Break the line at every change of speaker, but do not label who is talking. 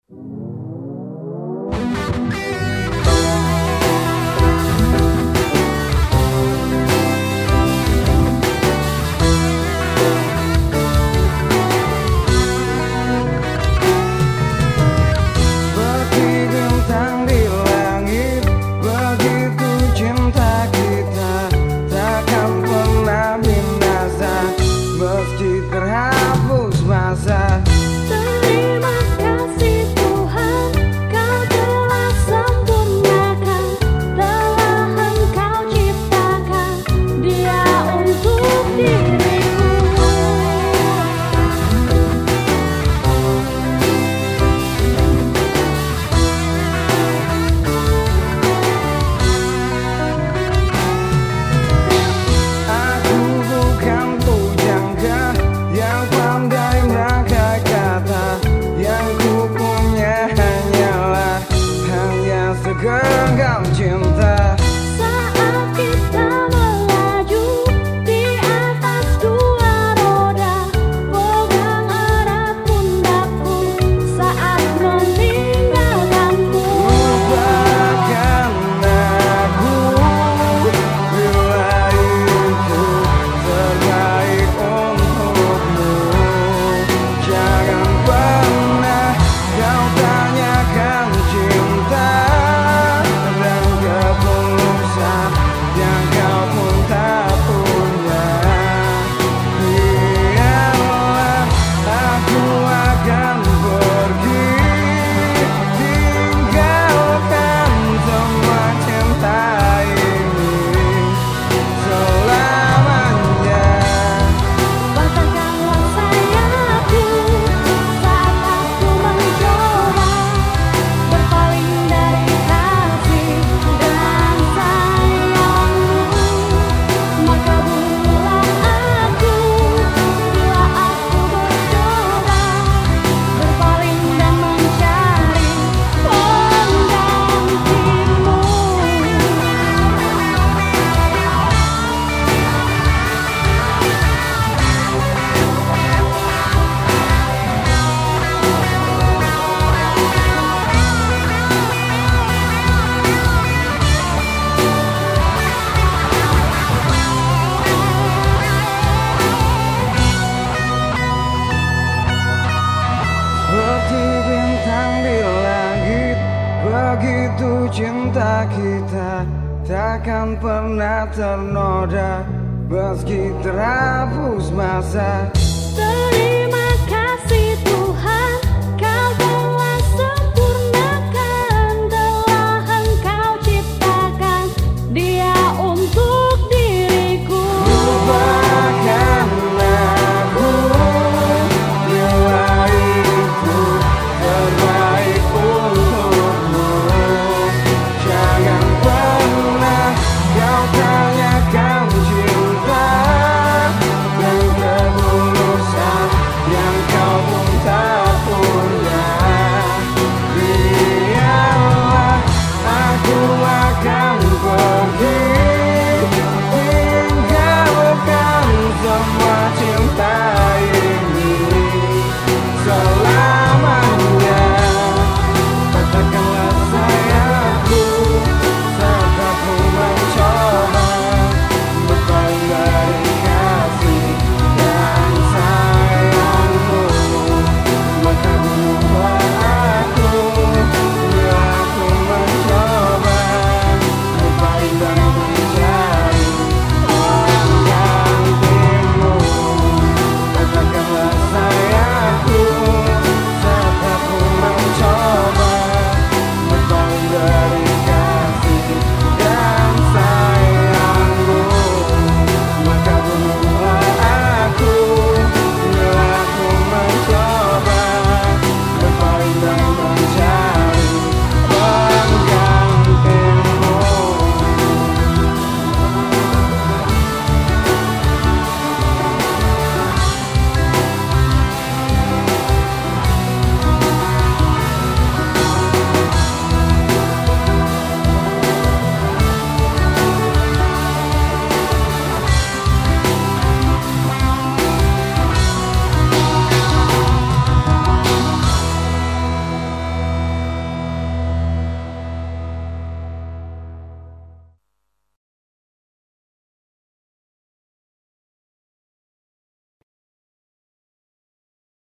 Genggam cinta
saat kita melaju di atas dua roda, pegang erat pundakku saat meninggalkanku.
Lupakan aku bila itu terbaik untukmu. Jangan pernah kau tanyakan cinta yang kau pun tak punya. Biarlah aku akan pergi, tinggalkan semua cinta ini selamanya.
Bentangkanlah sayapku saat aku mencoba berpaling dari kasih dan sayangmu. Maka bunuhlah aku bila aku bercoba berpaling dan mencari penggantimu.
Seperti bintang di langit, begitu cinta kita takkan pernah ternoda meski terhapus masa.